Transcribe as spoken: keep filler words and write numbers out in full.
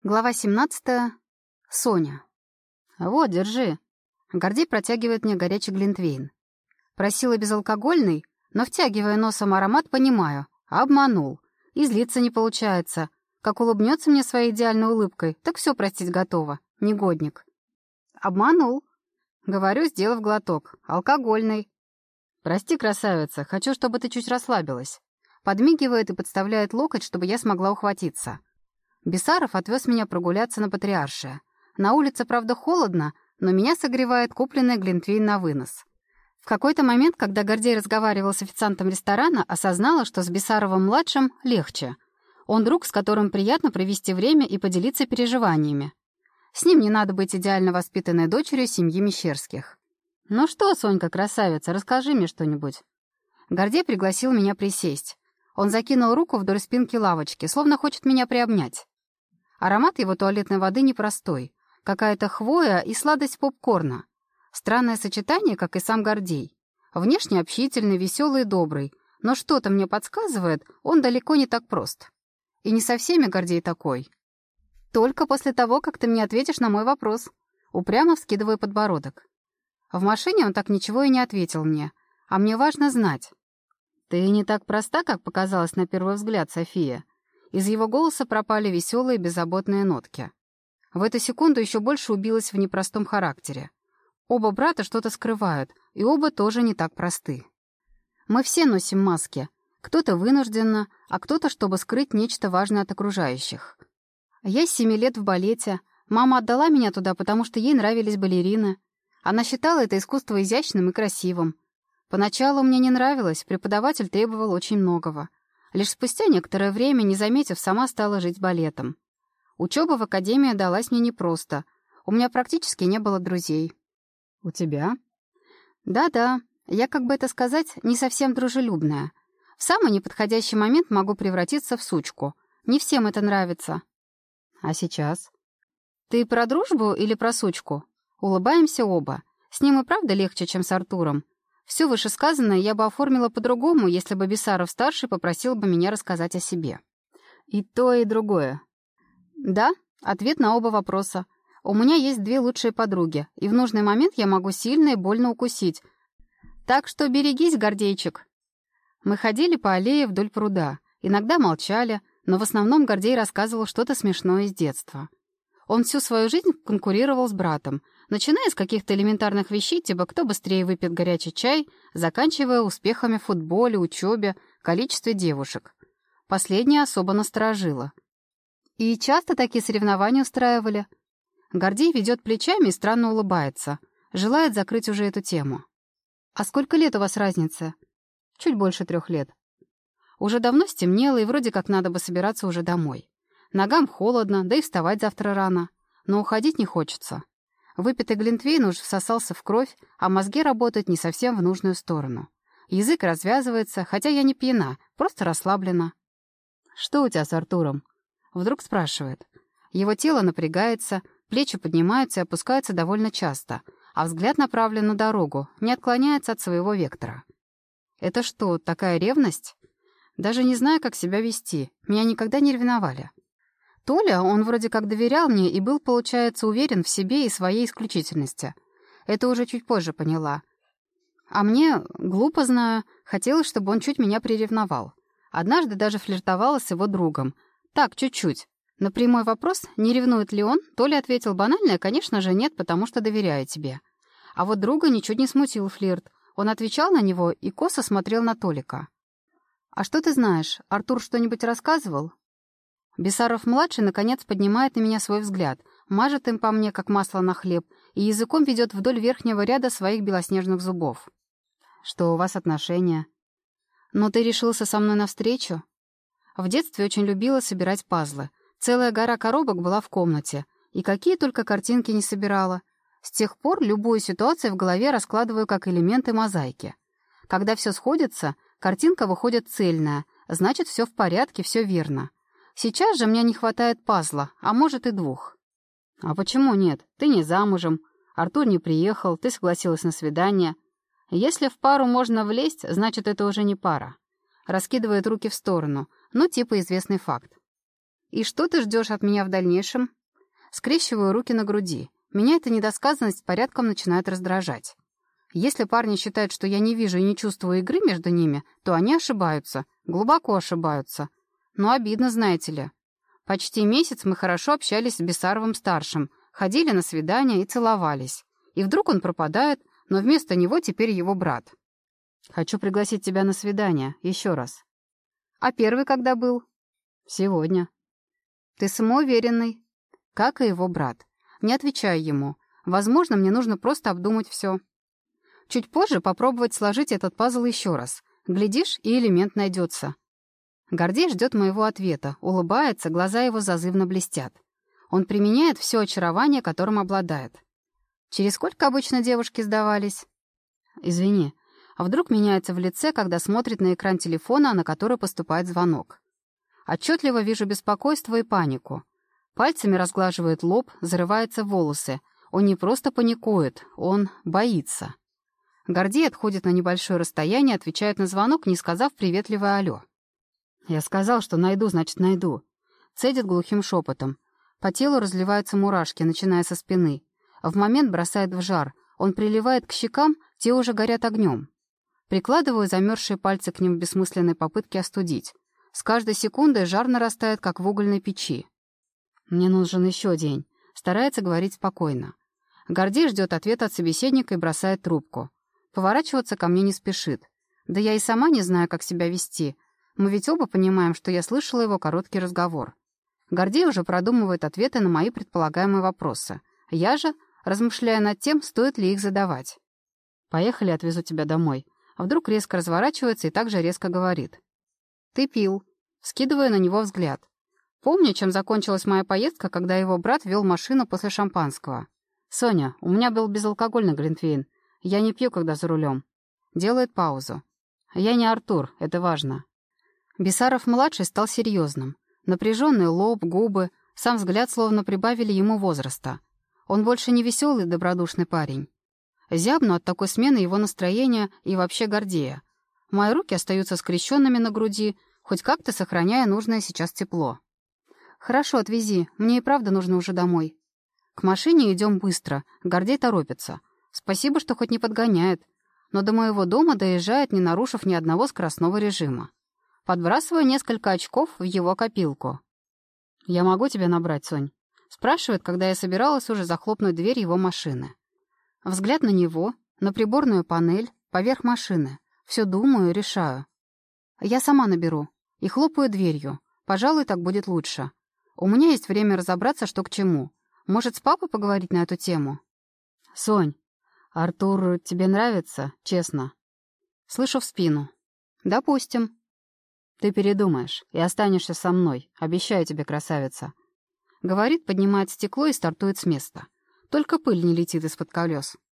Глава семнадцатая. Соня. «Вот, держи». Гордей протягивает мне горячий глинтвейн. Просила безалкогольный, но, втягивая носом аромат, понимаю. Обманул. И злиться не получается. Как улыбнется мне своей идеальной улыбкой, так все простить готова. Негодник. Обманул. Говорю, сделав глоток. Алкогольный. «Прости, красавица, хочу, чтобы ты чуть расслабилась». Подмигивает и подставляет локоть, чтобы я смогла ухватиться. Бесаров отвез меня прогуляться на Патриаршие. На улице, правда, холодно, но меня согревает купленный глинтвейн на вынос. В какой-то момент, когда Гордей разговаривал с официантом ресторана, осознала, что с Бесаровым-младшим легче. Он друг, с которым приятно провести время и поделиться переживаниями. С ним не надо быть идеально воспитанной дочерью семьи Мещерских. «Ну что, Сонька, красавица, расскажи мне что-нибудь». Гордей пригласил меня присесть. Он закинул руку вдоль спинки лавочки, словно хочет меня приобнять. Аромат его туалетной воды непростой. Какая-то хвоя и сладость попкорна. Странное сочетание, как и сам Гордей. Внешне общительный, веселый и добрый. Но что-то мне подсказывает, он далеко не так прост. И не со всеми Гордей такой. Только после того, как ты мне ответишь на мой вопрос. Упрямо вскидываю подбородок. В машине он так ничего и не ответил мне. А мне важно знать. «Ты не так проста, как показалось на первый взгляд, София». Из его голоса пропали веселые беззаботные нотки. В эту секунду еще больше убилась в непростом характере. Оба брата что-то скрывают, и оба тоже не так просты. Мы все носим маски. Кто-то вынужденно, а кто-то, чтобы скрыть нечто важное от окружающих. Я с семи лет в балете. Мама отдала меня туда, потому что ей нравились балерины. Она считала это искусство изящным и красивым. Поначалу мне не нравилось, преподаватель требовал очень многого. Лишь спустя некоторое время, не заметив, сама стала жить балетом. Учеба в академии далась мне непросто. У меня практически не было друзей. «У тебя?» «Да-да, я, как бы это сказать, не совсем дружелюбная. В самый неподходящий момент могу превратиться в сучку. Не всем это нравится». «А сейчас?» «Ты про дружбу или про сучку?» Улыбаемся оба. С ним и правда легче, чем с Артуром. Все вышесказанное я бы оформила по-другому, если бы Бесаров-старший попросил бы меня рассказать о себе. И то, и другое. Да, ответ на оба вопроса. У меня есть две лучшие подруги, и в нужный момент я могу сильно и больно укусить. Так что берегись, Гордейчик. Мы ходили по аллее вдоль пруда, иногда молчали, но в основном Гордей рассказывал что-то смешное из детства. Он всю свою жизнь конкурировал с братом, начиная с каких-то элементарных вещей, типа кто быстрее выпьет горячий чай, заканчивая успехами в футболе, учебе, количестве девушек. Последнее особо насторожило. И часто такие соревнования устраивали. Гордей ведет плечами и странно улыбается. Желает закрыть уже эту тему. «А сколько лет у вас разница?» «Чуть больше трех лет». Уже давно стемнело, и вроде как надо бы собираться уже домой. Ногам холодно, да и вставать завтра рано. Но уходить не хочется. Выпитый глинтвейн уже всосался в кровь, а мозги работают не совсем в нужную сторону. Язык развязывается, хотя я не пьяна, просто расслаблена. «Что у тебя с Артуром?» Вдруг спрашивает. Его тело напрягается, плечи поднимаются и опускаются довольно часто, а взгляд направлен на дорогу, не отклоняется от своего вектора. «Это что, такая ревность?» Даже не знаю, как себя вести. Меня никогда не ревновали. Толя, он вроде как доверял мне и был, получается, уверен в себе и своей исключительности. Это уже чуть позже поняла. А мне, глупо знаю, хотелось, чтобы он чуть меня приревновал. Однажды даже флиртовала с его другом. Так, чуть-чуть. На прямой вопрос, не ревнует ли он, Толя ответил банально, конечно же, нет, потому что доверяю тебе. А вот друга ничуть не смутил флирт. Он отвечал на него и косо смотрел на Толика. «А что ты знаешь? Артур что-нибудь рассказывал?» Бесаров-младший, наконец, поднимает на меня свой взгляд, мажет им по мне, как масло на хлеб, и языком ведет вдоль верхнего ряда своих белоснежных зубов. «Что у вас отношения?» «Но ты решился со мной навстречу?» В детстве очень любила собирать пазлы. Целая гора коробок была в комнате. И какие только картинки не собирала. С тех пор любую ситуацию в голове раскладываю как элементы мозаики. Когда все сходится, картинка выходит цельная, значит, все в порядке, все верно. Сейчас же мне не хватает пазла, а может и двух. «А почему нет? Ты не замужем. Артур не приехал, ты согласилась на свидание. Если в пару можно влезть, значит, это уже не пара». Раскидывает руки в сторону, ну, типа известный факт. «И что ты ждешь от меня в дальнейшем?» Скрещиваю руки на груди. Меня эта недосказанность порядком начинает раздражать. Если парни считают, что я не вижу и не чувствую игры между ними, то они ошибаются, глубоко ошибаются. Но обидно, знаете ли. Почти месяц мы хорошо общались с Бесаровым-старшим, ходили на свидания и целовались. И вдруг он пропадает, но вместо него теперь его брат. Хочу пригласить тебя на свидание, еще раз. А первый когда был? Сегодня. Ты самоуверенный, как и его брат. Не отвечаю ему. Возможно, мне нужно просто обдумать все. Чуть позже попробовать сложить этот пазл еще раз. Глядишь, и элемент найдется. Гордей ждет моего ответа, улыбается, глаза его зазывно блестят. Он применяет все очарование, которым обладает. Через сколько обычно девушки сдавались? Извини. А вдруг меняется в лице, когда смотрит на экран телефона, на который поступает звонок. Отчетливо вижу беспокойство и панику. Пальцами разглаживает лоб, зарывается в волосы. Он не просто паникует, он боится. Гордей отходит на небольшое расстояние, отвечает на звонок, не сказав приветливое «алло». «Я сказал, что найду, значит, найду». Цедит глухим шепотом. По телу разливаются мурашки, начиная со спины. В момент бросает в жар. Он приливает к щекам, те уже горят огнем. Прикладываю замерзшие пальцы к ним в бессмысленной попытке остудить. С каждой секундой жар нарастает, как в угольной печи. «Мне нужен еще день». Старается говорить спокойно. Гордей ждет ответа от собеседника и бросает трубку. Поворачиваться ко мне не спешит. Да я и сама не знаю, как себя вести. Мы ведь оба понимаем, что я слышала его короткий разговор. Гордей уже продумывает ответы на мои предполагаемые вопросы. Я же, размышляя над тем, стоит ли их задавать. «Поехали, отвезу тебя домой». А вдруг резко разворачивается и также резко говорит. «Ты пил». Скидываю на него взгляд. Помню, чем закончилась моя поездка, когда его брат вел машину после шампанского. «Соня, у меня был безалкогольный глинтвейн. Я не пью, когда за рулем». Делает паузу. «Я не Артур, это важно». Бесаров-младший стал серьезным. Напряженный лоб, губы, сам взгляд словно прибавили ему возраста. Он больше не веселый добродушный парень. Зябну от такой смены его настроения и вообще Гордея. Мои руки остаются скрещенными на груди, хоть как-то сохраняя нужное сейчас тепло. «Хорошо, отвези. Мне и правда нужно уже домой». К машине идем быстро. Гордей торопится. Спасибо, что хоть не подгоняет. Но до моего дома доезжает, не нарушив ни одного скоростного режима. Подбрасываю несколько очков в его копилку. «Я могу тебя набрать, Сонь?» Спрашивает, когда я собиралась уже захлопнуть дверь его машины. Взгляд на него, на приборную панель, поверх машины. Все думаю, решаю. Я сама наберу. И хлопаю дверью. Пожалуй, так будет лучше. У меня есть время разобраться, что к чему. Может, с папой поговорить на эту тему? «Сонь, Артур тебе нравится? Честно?» Слышу в спину. «Допустим». «Ты передумаешь и останешься со мной. Обещаю тебе, красавица». Говорит, поднимает стекло и стартует с места. Только пыль не летит из-под колес.